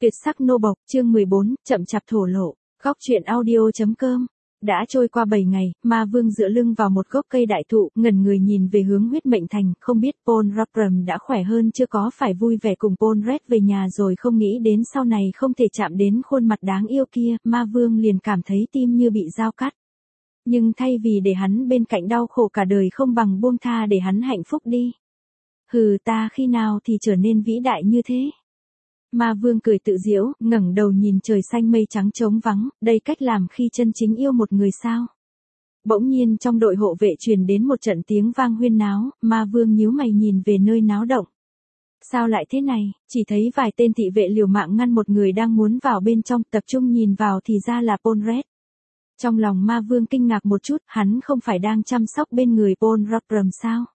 Tuyệt sắc nô bộc, chương 14, chậm chạp thổ lộ, góc truyện audio.com. Đã trôi qua 7 ngày, Ma Vương dựa lưng vào một gốc cây đại thụ, ngẩn người nhìn về hướng huyết mệnh thành, không biết Paul Rubram đã khỏe hơn chưa, có phải vui vẻ cùng Paul Red về nhà rồi không, nghĩ đến sau này không thể chạm đến khuôn mặt đáng yêu kia, Ma Vương liền cảm thấy tim như bị dao cắt. Nhưng thay vì để hắn bên cạnh đau khổ cả đời, không bằng buông tha để hắn hạnh phúc đi. Hừ, ta khi nào thì trở nên vĩ đại như thế? Ma Vương cười tự giễu, ngẩng đầu nhìn trời xanh mây trắng trống vắng, đây cách làm khi chân chính yêu một người sao? Bỗng nhiên trong đội hộ vệ truyền đến một trận tiếng vang huyên náo, Ma Vương nhíu mày nhìn về nơi náo động. Sao lại thế này? Chỉ thấy vài tên thị vệ liều mạng ngăn một người đang muốn vào bên trong, tập trung nhìn vào thì ra là Paul Red. Trong lòng Ma Vương kinh ngạc một chút, hắn không phải đang chăm sóc bên người Paul Rubram sao?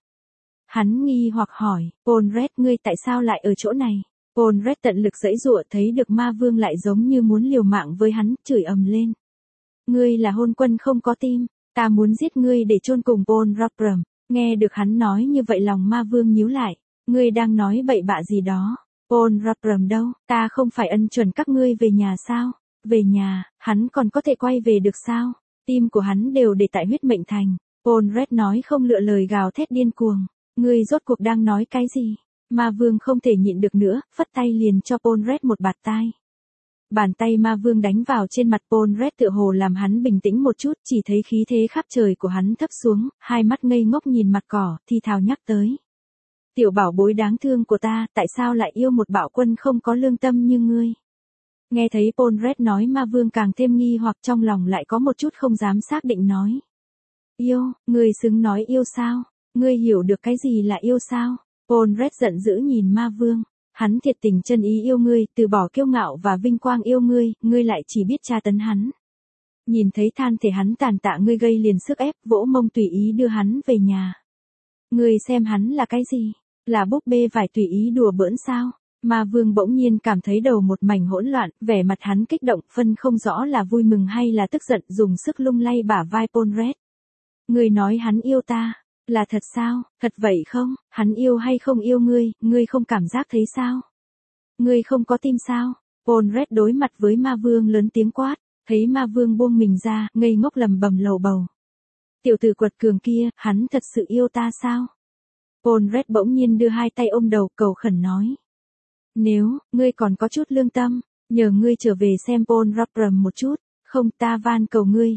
Hắn nghi hoặc hỏi, Paul Red, ngươi tại sao lại ở chỗ này? Paul Red tận lực giãy giụa, thấy được Ma Vương lại giống như muốn liều mạng với hắn, chửi ầm lên. Ngươi là hôn quân không có tim, ta muốn giết ngươi để chôn cùng Paul Rubram. Nghe được hắn nói như vậy lòng Ma Vương nhíu lại, ngươi đang nói bậy bạ gì đó? Paul Rubram đâu, ta không phải ân chuẩn các ngươi về nhà sao? Về nhà, hắn còn có thể quay về được sao? Tim của hắn đều để tại huyết mệnh thành. Paul Red nói không lựa lời, gào thét điên cuồng. Ngươi rốt cuộc đang nói cái gì? Ma Vương không thể nhịn được nữa, phất tay liền cho Paul Red một bạt tai. Bàn tay Ma Vương đánh vào trên mặt Paul Red tựa hồ làm hắn bình tĩnh một chút, chỉ thấy khí thế khắp trời của hắn thấp xuống, hai mắt ngây ngốc nhìn mặt cỏ, thì thào nhắc tới. Tiểu bảo bối đáng thương của ta, tại sao lại yêu một bạo quân không có lương tâm như ngươi? Nghe thấy Paul Red nói, Ma Vương càng thêm nghi hoặc, trong lòng lại có một chút không dám xác định nói. Yêu, ngươi xứng nói yêu sao? Ngươi hiểu được cái gì là yêu sao? Paul Red giận dữ nhìn Ma Vương. Hắn thiệt tình chân ý yêu ngươi, từ bỏ kiêu ngạo và vinh quang yêu ngươi, ngươi lại chỉ biết tra tấn hắn. Nhìn thấy than thể hắn tàn tạ, ngươi gây liền sức ép, vỗ mông tùy ý đưa hắn về nhà. Ngươi xem hắn là cái gì? Là búp bê vải tùy ý đùa bỡn sao? Ma Vương bỗng nhiên cảm thấy đầu một mảnh hỗn loạn, vẻ mặt hắn kích động, phân không rõ là vui mừng hay là tức giận, dùng sức lung lay bả vai Paul Red. Ngươi nói hắn yêu ta, là thật sao? Thật vậy không? Hắn yêu hay không yêu ngươi không cảm giác thấy sao? Ngươi không có tim sao? Paul Red đối mặt với Ma Vương lớn tiếng quát, thấy Ma Vương buông mình ra, ngây ngốc lầm bầm lầu bầu. Tiểu tử quật cường kia, hắn thật sự yêu ta sao? Paul Red bỗng nhiên đưa hai tay ôm đầu, cầu khẩn nói. Nếu, ngươi còn có chút lương tâm, nhờ ngươi trở về xem Paul Rubram một chút, không, ta van cầu ngươi,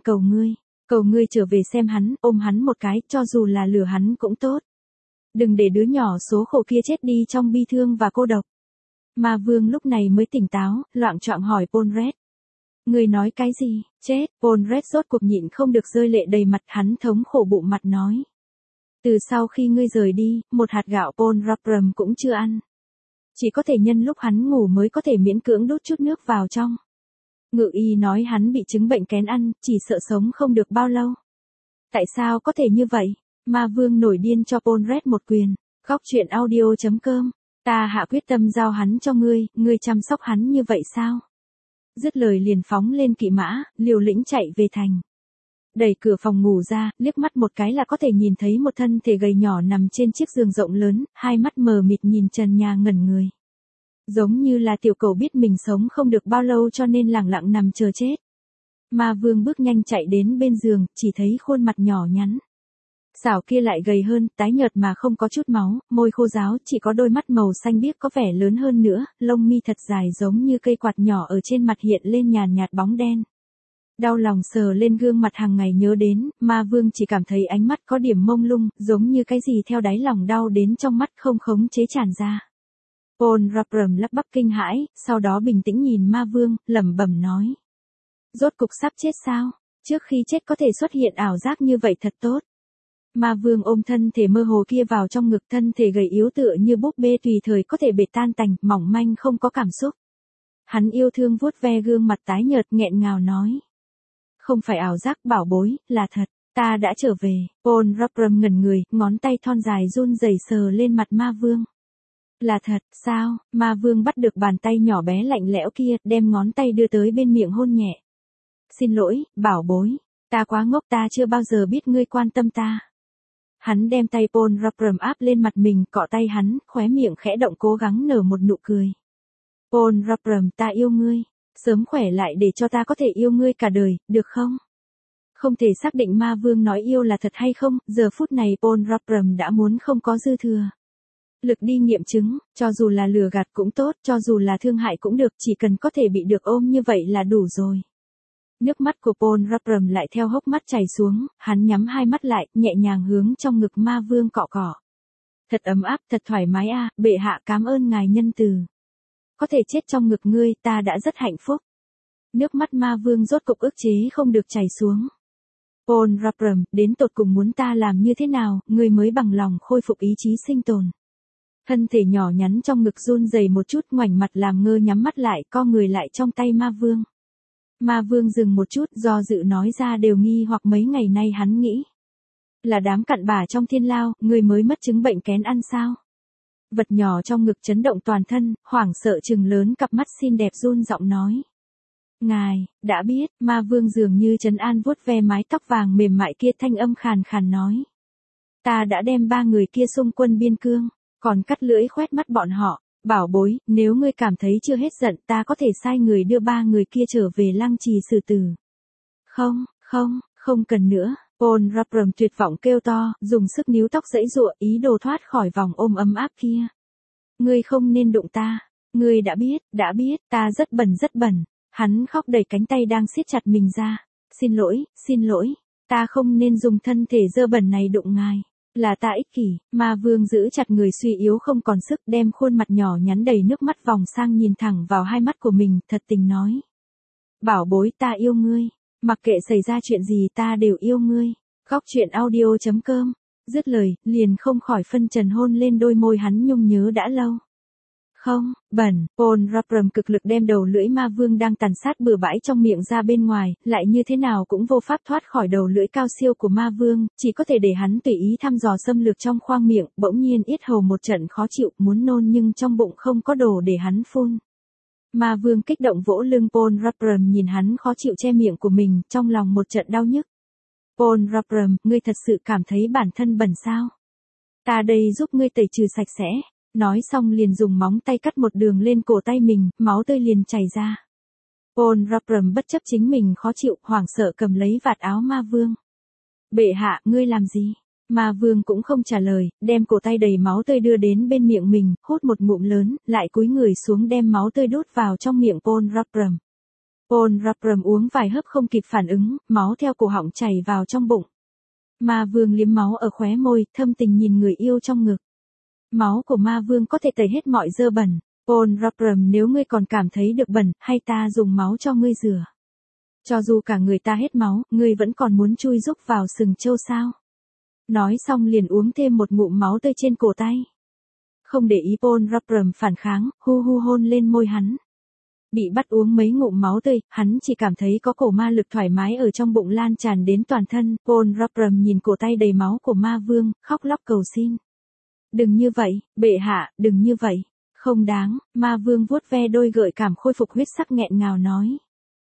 cầu ngươi trở về xem hắn, ôm hắn một cái, cho dù là lừa hắn cũng tốt. Đừng để đứa nhỏ số khổ kia chết đi trong bi thương và cô độc. Ma Vương lúc này mới tỉnh táo, loạng choạng hỏi Paul Red. Ngươi nói cái gì? Chết? Paul Red rốt cuộc nhịn không được rơi lệ đầy mặt, hắn thống khổ bụng mặt nói. Từ sau khi ngươi rời đi, một hạt gạo Paul Rubram cũng chưa ăn. Chỉ có thể nhân lúc hắn ngủ mới có thể miễn cưỡng đút chút nước vào trong. Ngự y nói hắn bị chứng bệnh kén ăn, chỉ sợ sống không được bao lâu. Tại sao có thể như vậy? Ma Vương nổi điên cho Paul Red một quyền. Góc truyện audio.com. Ta hạ quyết tâm giao hắn cho ngươi chăm sóc hắn như vậy sao? Dứt lời liền phóng lên kỵ mã, liều lĩnh chạy về thành. Đẩy cửa phòng ngủ ra, liếc mắt một cái là có thể nhìn thấy một thân thể gầy nhỏ nằm trên chiếc giường rộng lớn, hai mắt mờ mịt nhìn trần nhà ngẩn người. Giống như là tiểu cầu biết mình sống không được bao lâu cho nên lẳng lặng nằm chờ chết. Ma Vương bước nhanh chạy đến bên giường, chỉ thấy khuôn mặt nhỏ nhắn. Xảo kia lại gầy hơn, tái nhợt mà không có chút máu, môi khô ráo, chỉ có đôi mắt màu xanh biếc có vẻ lớn hơn nữa, lông mi thật dài giống như cây quạt nhỏ ở trên mặt hiện lên nhàn nhạt bóng đen. Đau lòng sờ lên gương mặt hàng ngày nhớ đến, Ma Vương chỉ cảm thấy ánh mắt có điểm mông lung, giống như cái gì theo đáy lòng đau đến trong mắt không khống chế tràn ra. Paul Rubram lắp bắp kinh hãi, sau đó bình tĩnh nhìn Ma Vương, lẩm bẩm nói. Rốt cục sắp chết sao? Trước khi chết có thể xuất hiện ảo giác như vậy thật tốt. Ma Vương ôm thân thể mơ hồ kia vào trong ngực, thân thể gầy yếu tựa như búp bê tùy thời có thể bể tan tành, mỏng manh không có cảm xúc. Hắn yêu thương vuốt ve gương mặt tái nhợt, nghẹn ngào nói. Không phải ảo giác bảo bối, là thật, ta đã trở về. Paul Rubram ngẩn người, ngón tay thon dài run rẩy sờ lên mặt Ma Vương. Là thật, sao? Ma Vương bắt được bàn tay nhỏ bé lạnh lẽo kia, đem ngón tay đưa tới bên miệng hôn nhẹ. Xin lỗi, bảo bối, ta quá ngốc, ta chưa bao giờ biết ngươi quan tâm ta. Hắn đem tay Paul Rubram áp lên mặt mình, cọ tay hắn, khóe miệng khẽ động cố gắng nở một nụ cười. Paul Rubram, ta yêu ngươi. Sớm khỏe lại để cho ta có thể yêu ngươi cả đời, được không? Không thể xác định ma vương nói yêu là thật hay không, giờ phút này Paul Rubram đã muốn không có dư thừa lực đi nghiệm chứng, cho dù là lừa gạt cũng tốt, cho dù là thương hại cũng được, chỉ cần có thể bị được ôm như vậy là đủ rồi. Nước mắt của Paul Rubram lại theo hốc mắt chảy xuống, hắn nhắm hai mắt lại, nhẹ nhàng hướng trong ngực ma vương cọ cọ. Thật ấm áp, thật thoải mái a, bệ hạ cảm ơn ngài nhân từ. Có thể chết trong ngực ngươi, ta đã rất hạnh phúc. Nước mắt ma vương rốt cục ức chế không được chảy xuống. Paul Rubram, đến tột cùng muốn ta làm như thế nào, ngươi mới bằng lòng khôi phục ý chí sinh tồn. Thân thể nhỏ nhắn trong ngực run rẩy một chút, ngoảnh mặt làm ngơ, nhắm mắt lại, co người lại trong tay ma vương. Ma vương dừng một chút, do dự nói ra đều nghi hoặc mấy ngày nay hắn nghĩ. Là đám cặn bã trong thiên lao, người mới mất chứng bệnh kén ăn sao? Vật nhỏ trong ngực chấn động toàn thân, hoảng sợ trừng lớn cặp mắt xinh đẹp, run giọng nói. Ngài, đã biết, ma vương dường như trấn an vuốt ve mái tóc vàng mềm mại kia, thanh âm khàn khàn nói. Ta đã đem 3 người kia xung quân biên cương, còn cắt lưỡi khoét mắt bọn họ. Bảo bối, nếu ngươi cảm thấy chưa hết giận, ta có thể sai người đưa 3 người kia trở về Lăng Trì xử tử. Không cần nữa. Paul Rubram tuyệt vọng kêu to, dùng sức níu tóc giãy giụa, ý đồ thoát khỏi vòng ôm ấm áp kia. Ngươi không nên đụng ta. Ngươi đã biết, ta rất bẩn. Hắn khóc đẩy cánh tay đang siết chặt mình ra. Xin lỗi, ta không nên dùng thân thể dơ bẩn này đụng ngài. Là ta ích kỷ. Ma vương giữ chặt người suy yếu không còn sức, đem khuôn mặt nhỏ nhắn đầy nước mắt vòng sang nhìn thẳng vào hai mắt của mình, thật tình nói. Bảo bối, ta yêu ngươi. Mặc kệ xảy ra chuyện gì ta đều yêu ngươi. Góc truyện audio.com. Dứt lời, liền không khỏi phân trần hôn lên đôi môi hắn nhung nhớ đã lâu. Không, bẩn. Paul Rubram cực lực đem đầu lưỡi ma vương đang tàn sát bừa bãi trong miệng ra bên ngoài, lại như thế nào cũng vô pháp thoát khỏi đầu lưỡi cao siêu của ma vương, chỉ có thể để hắn tùy ý thăm dò xâm lược trong khoang miệng, bỗng nhiên yết hầu một trận khó chịu, muốn nôn nhưng trong bụng không có đồ để hắn phun. Ma vương kích động vỗ lưng Paul Rubram, nhìn hắn khó chịu che miệng của mình, trong lòng một trận đau nhức. Paul Rubram, ngươi thật sự cảm thấy bản thân bẩn sao? Ta đây giúp ngươi tẩy trừ sạch sẽ. Nói xong liền dùng móng tay cắt một đường lên cổ tay mình, máu tươi liền chảy ra. Paul Rubram bất chấp chính mình khó chịu, hoảng sợ cầm lấy vạt áo ma vương. Bệ hạ, ngươi làm gì? Ma vương cũng không trả lời, đem cổ tay đầy máu tươi đưa đến bên miệng mình, hút một ngụm lớn, lại cúi người xuống đem máu tươi đút vào trong miệng Paul Rubram. Paul Rubram uống vài hớp không kịp phản ứng, máu theo cổ họng chảy vào trong bụng. Ma vương liếm máu ở khóe môi, thâm tình nhìn người yêu trong ngực. Máu của ma vương có thể tẩy hết mọi dơ bẩn. Paul Rubram, nếu ngươi còn cảm thấy được bẩn, hay ta dùng máu cho ngươi rửa? Cho dù cả người ta hết máu, ngươi vẫn còn muốn chui rúc vào sừng trâu sao? Nói xong liền uống thêm một ngụm máu tươi trên cổ tay. Không để ý Paul Rubram phản kháng, hu hôn lên môi hắn. Bị bắt uống mấy ngụm máu tươi, hắn chỉ cảm thấy có cổ ma lực thoải mái ở trong bụng lan tràn đến toàn thân. Paul Rubram nhìn cổ tay đầy máu của ma vương, khóc lóc cầu xin. Đừng như vậy, bệ hạ, đừng như vậy. Không đáng, ma vương vuốt ve đôi gợi cảm khôi phục huyết sắc nghẹn ngào nói.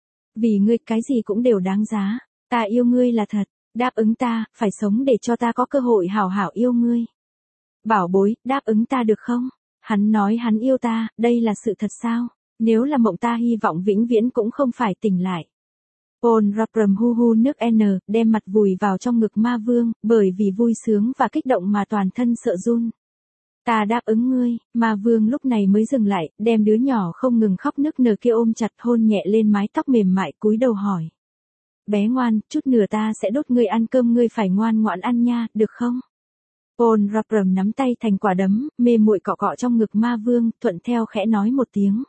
Vì ngươi cái gì cũng đều đáng giá, ta yêu ngươi là thật, đáp ứng ta, phải sống để cho ta có cơ hội hảo hảo yêu ngươi. Bảo bối, đáp ứng ta được không? Hắn nói hắn yêu ta, đây là sự thật sao? Nếu là mộng ta hy vọng vĩnh viễn cũng không phải tỉnh lại. Paul Rubram hu nước N, đem mặt vùi vào trong ngực ma vương, bởi vì vui sướng và kích động mà toàn thân sợ run. Ta đáp ứng ngươi. Ma vương lúc này mới dừng lại, đem đứa nhỏ không ngừng khóc nức nở kia ôm chặt, hôn nhẹ lên mái tóc mềm mại, cúi đầu hỏi. Bé ngoan, chút nữa ta sẽ đốt ngươi ăn cơm, ngươi phải ngoan ngoãn ăn nha, được không? Paul Rubram nắm tay thành quả đấm, mê muội cọ cọ trong ngực ma vương, thuận theo khẽ nói một tiếng.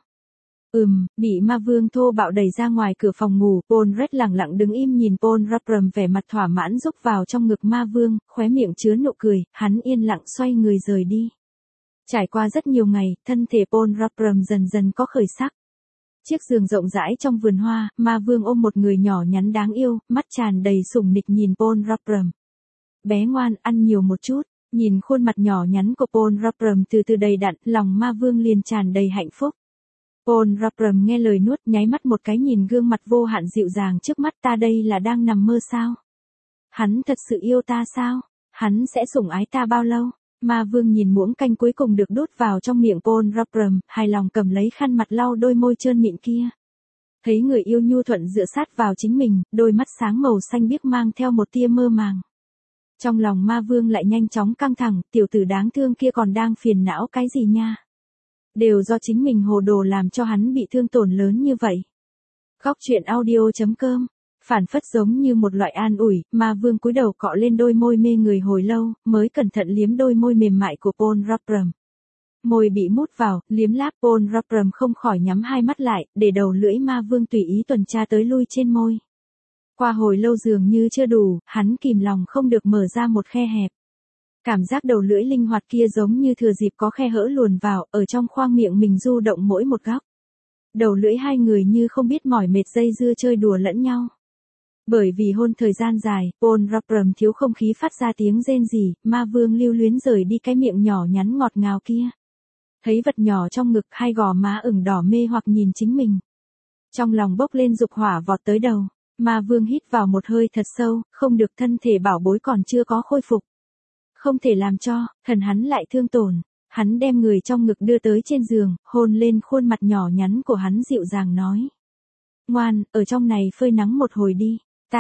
Bị ma vương thô bạo đẩy ra ngoài cửa phòng ngủ, Paul Red lặng lặng đứng im nhìn Paul Rubram vẻ mặt thỏa mãn rúc vào trong ngực ma vương, khóe miệng chứa nụ cười, hắn yên lặng xoay người rời đi. Trải qua rất nhiều ngày, thân thể Paul Rubram dần dần có khởi sắc. Chiếc giường rộng rãi trong vườn hoa, ma vương ôm một người nhỏ nhắn đáng yêu, mắt tràn đầy sủng nịch nhìn Paul Rubram. Bé ngoan, ăn nhiều một chút. Nhìn khuôn mặt nhỏ nhắn của Paul Rubram từ từ đầy đặn, lòng ma vương liền tràn đầy hạnh phúc. Paul Rubram nghe lời nuốt, nháy mắt một cái nhìn gương mặt vô hạn dịu dàng trước mắt, ta đây là đang nằm mơ sao? Hắn thật sự yêu ta sao? Hắn sẽ sủng ái ta bao lâu? Ma vương nhìn muỗng canh cuối cùng được đút vào trong miệng Paul Rubram, hài lòng cầm lấy khăn mặt lau đôi môi trơn mịn kia. Thấy người yêu nhu thuận dựa sát vào chính mình, đôi mắt sáng màu xanh biếc mang theo một tia mơ màng. Trong lòng ma vương lại nhanh chóng căng thẳng, tiểu tử đáng thương kia còn đang phiền não cái gì nha. Đều do chính mình hồ đồ làm cho hắn bị thương tổn lớn như vậy. Góc truyện audio.com. Phản phất giống như một loại an ủi, ma vương cúi đầu cọ lên đôi môi mê người hồi lâu, mới cẩn thận liếm đôi môi mềm mại của Paul Rubram. Môi bị mút vào, liếm láp Paul Rubram không khỏi nhắm hai mắt lại, để đầu lưỡi ma vương tùy ý tuần tra tới lui trên môi. Qua hồi lâu dường như chưa đủ, hắn kìm lòng không được mở ra một khe hẹp. Cảm giác đầu lưỡi linh hoạt kia giống như thừa dịp có khe hở luồn vào, ở trong khoang miệng mình du động mỗi một góc. Đầu lưỡi hai người như không biết mỏi mệt dây dưa chơi đùa lẫn nhau. Bởi vì hôn thời gian dài, Paul Rubram thiếu không khí phát ra tiếng rên rỉ, ma vương lưu luyến rời đi cái miệng nhỏ nhắn ngọt ngào kia. Thấy vật nhỏ trong ngực, hai gò má ửng đỏ mê hoặc nhìn chính mình. Trong lòng bốc lên dục hỏa vọt tới đầu, ma vương hít vào một hơi thật sâu, không được, thân thể bảo bối còn chưa có khôi phục. Không thể làm cho thần hắn lại thương tổn. Hắn đem người trong ngực đưa tới trên giường, hôn lên khuôn mặt nhỏ nhắn của hắn dịu dàng nói. Ngoan, ở trong này phơi nắng một hồi đi.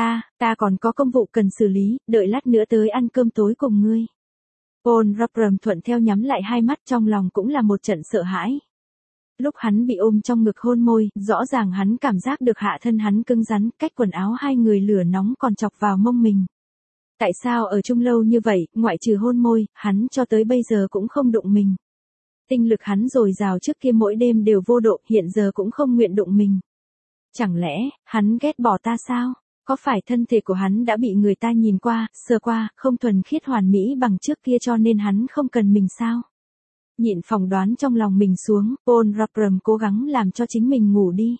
Ta còn có công vụ cần xử lý, đợi lát nữa tới ăn cơm tối cùng ngươi. Paul Rubram thuận theo nhắm lại hai mắt, trong lòng cũng là một trận sợ hãi. Lúc hắn bị ôm trong ngực hôn môi, rõ ràng hắn cảm giác được hạ thân hắn cứng rắn, cách quần áo hai người lửa nóng còn chọc vào mông mình. Tại sao ở chung lâu như vậy, ngoại trừ hôn môi, hắn cho tới bây giờ cũng không đụng mình. Tinh lực hắn dồi dào trước kia mỗi đêm đều vô độ, hiện giờ cũng không nguyện đụng mình. Chẳng lẽ, hắn ghét bỏ ta sao? Có phải thân thể của hắn đã bị người ta nhìn qua, sờ qua, không thuần khiết hoàn mỹ bằng trước kia cho nên hắn không cần mình sao? Nhịn phỏng đoán trong lòng mình xuống, Paul Rubram cố gắng làm cho chính mình ngủ đi.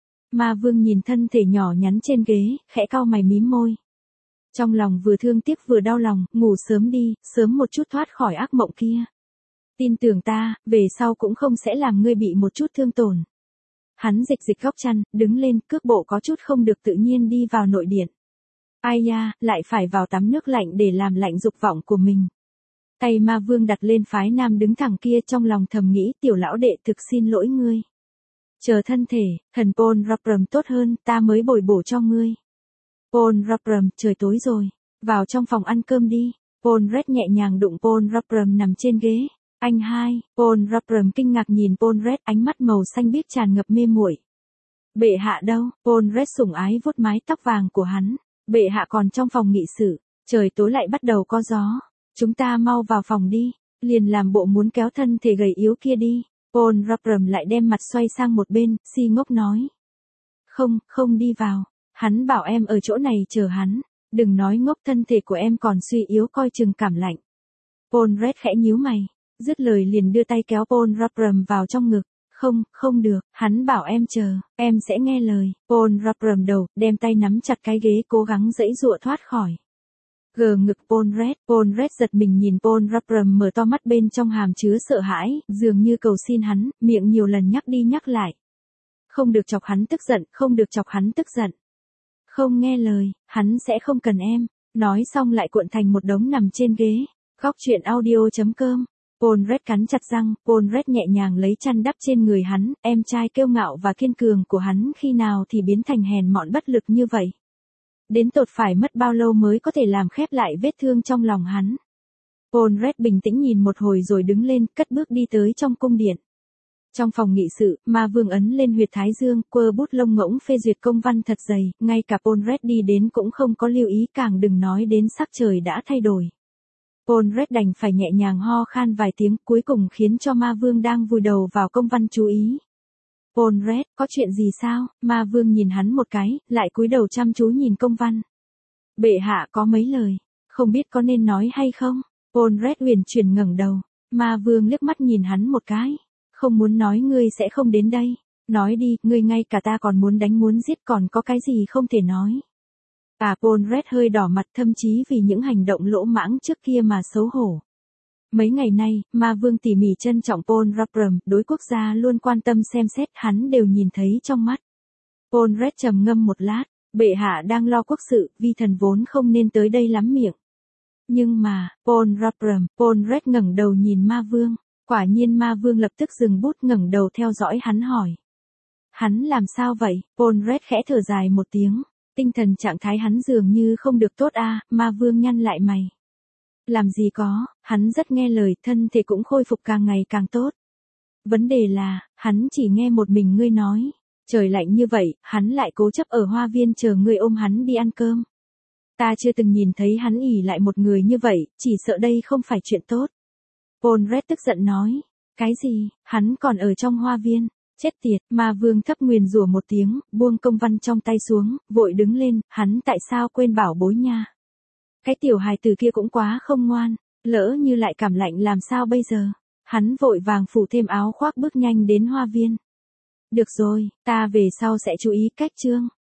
Ma vương nhìn thân thể nhỏ nhắn trên ghế, khẽ cau mày mím môi. Trong lòng vừa thương tiếc vừa đau lòng, ngủ sớm đi, sớm một chút thoát khỏi ác mộng kia. Tin tưởng ta, về sau cũng không sẽ làm ngươi bị một chút thương tổn. Hắn dịch góc chăn, đứng lên, cước bộ có chút không được tự nhiên đi vào nội điện. Ai da, lại phải vào tắm nước lạnh để làm lạnh dục vọng của mình. Tay ma vương đặt lên phái nam đứng thẳng kia, trong lòng thầm nghĩ, tiểu lão đệ thực xin lỗi ngươi. Chờ thân thể, thần Paul Rubram tốt hơn, ta mới bồi bổ cho ngươi. Paul Rubram, trời tối rồi, vào trong phòng ăn cơm đi. Paul Red nhẹ nhàng đụng Paul Rubram nằm trên ghế. Anh hai, Paul Rubram kinh ngạc nhìn Paul Red, ánh mắt màu xanh biếc tràn ngập mê muội. Bệ hạ đâu? Paul Red sủng ái vuốt mái tóc vàng của hắn. Bệ hạ còn trong phòng nghị sự, trời tối lại bắt đầu có gió. Chúng ta mau vào phòng đi, liền làm bộ muốn kéo thân thể gầy yếu kia đi. Paul Rubram lại đem mặt xoay sang một bên, si ngốc nói. Không đi vào, hắn bảo em ở chỗ này chờ hắn, đừng nói ngốc, thân thể của em còn suy yếu coi chừng cảm lạnh. Paul Red khẽ nhíu mày, dứt lời liền đưa tay kéo Paul Rubram vào trong ngực. Không được, hắn bảo em chờ, em sẽ nghe lời. Paul Rubram đầu, đem tay nắm chặt cái ghế cố gắng giãy giụa thoát khỏi. Gờ ngực Paul Red giật mình nhìn Paul Rubram mở to mắt, bên trong hàm chứa sợ hãi, dường như cầu xin hắn, miệng nhiều lần nhắc đi nhắc lại. Không được chọc hắn tức giận, không được chọc hắn tức giận. Không nghe lời, hắn sẽ không cần em. Nói xong lại cuộn thành một đống nằm trên ghế. Góc truyện audio.com. Paul Red cắn chặt răng, Paul Red nhẹ nhàng lấy chăn đắp trên người hắn, em trai kiêu ngạo và kiên cường của hắn khi nào thì biến thành hèn mọn bất lực như vậy. Đến tột phải mất bao lâu mới có thể làm khép lại vết thương trong lòng hắn. Paul Red bình tĩnh nhìn một hồi rồi đứng lên, cất bước đi tới trong cung điện. Trong phòng nghị sự, ma vương ấn lên huyệt thái dương, quơ bút lông ngỗng phê duyệt công văn thật dày, ngay cả Paul Red đi đến cũng không có lưu ý, càng đừng nói đến sắc trời đã thay đổi. Paul Red đành phải nhẹ nhàng ho khan vài tiếng, cuối cùng khiến cho ma vương đang vùi đầu vào công văn chú ý. Paul Red, có chuyện gì sao? Ma vương nhìn hắn một cái, lại cúi đầu chăm chú nhìn công văn. Bệ hạ có mấy lời, không biết có nên nói hay không? Paul Red huyền chuyển ngẩng đầu, ma vương liếc mắt nhìn hắn một cái. Không muốn nói ngươi sẽ không đến đây. Nói đi, ngươi ngay cả ta còn muốn đánh muốn giết, còn có cái gì không thể nói. Paul Red hơi đỏ mặt, thậm chí vì những hành động lỗ mãng trước kia mà xấu hổ. Mấy ngày nay, ma vương tỉ mỉ trân trọng Paul Rubram, đối quốc gia luôn quan tâm xem xét, hắn đều nhìn thấy trong mắt. Paul Red trầm ngâm một lát, bệ hạ đang lo quốc sự, vi thần vốn không nên tới đây lắm miệng. Nhưng mà, Paul Red ngẩng đầu nhìn ma vương. Quả nhiên ma vương lập tức dừng bút ngẩng đầu theo dõi hắn hỏi. Hắn làm sao vậy? Paul Red khẽ thở dài một tiếng. Tinh thần trạng thái hắn dường như không được tốt a. Ma vương nhăn lại mày. Làm gì có, hắn rất nghe lời, thân thể cũng khôi phục càng ngày càng tốt. Vấn đề là, hắn chỉ nghe một mình ngươi nói. Trời lạnh như vậy, hắn lại cố chấp ở hoa viên chờ ngươi ôm hắn đi ăn cơm. Ta chưa từng nhìn thấy hắn ỉ lại một người như vậy, chỉ sợ đây không phải chuyện tốt. Paul Red tức giận nói. Cái gì, hắn còn ở trong hoa viên. Chết tiệt, ma vương thấp nguyền rủa một tiếng, buông công văn trong tay xuống, vội đứng lên, hắn tại sao quên bảo bối nha. Cái tiểu hài tử kia cũng quá không ngoan, lỡ như lại cảm lạnh làm sao bây giờ. Hắn vội vàng phủ thêm áo khoác bước nhanh đến hoa viên. Được rồi, ta về sau sẽ chú ý cách chương.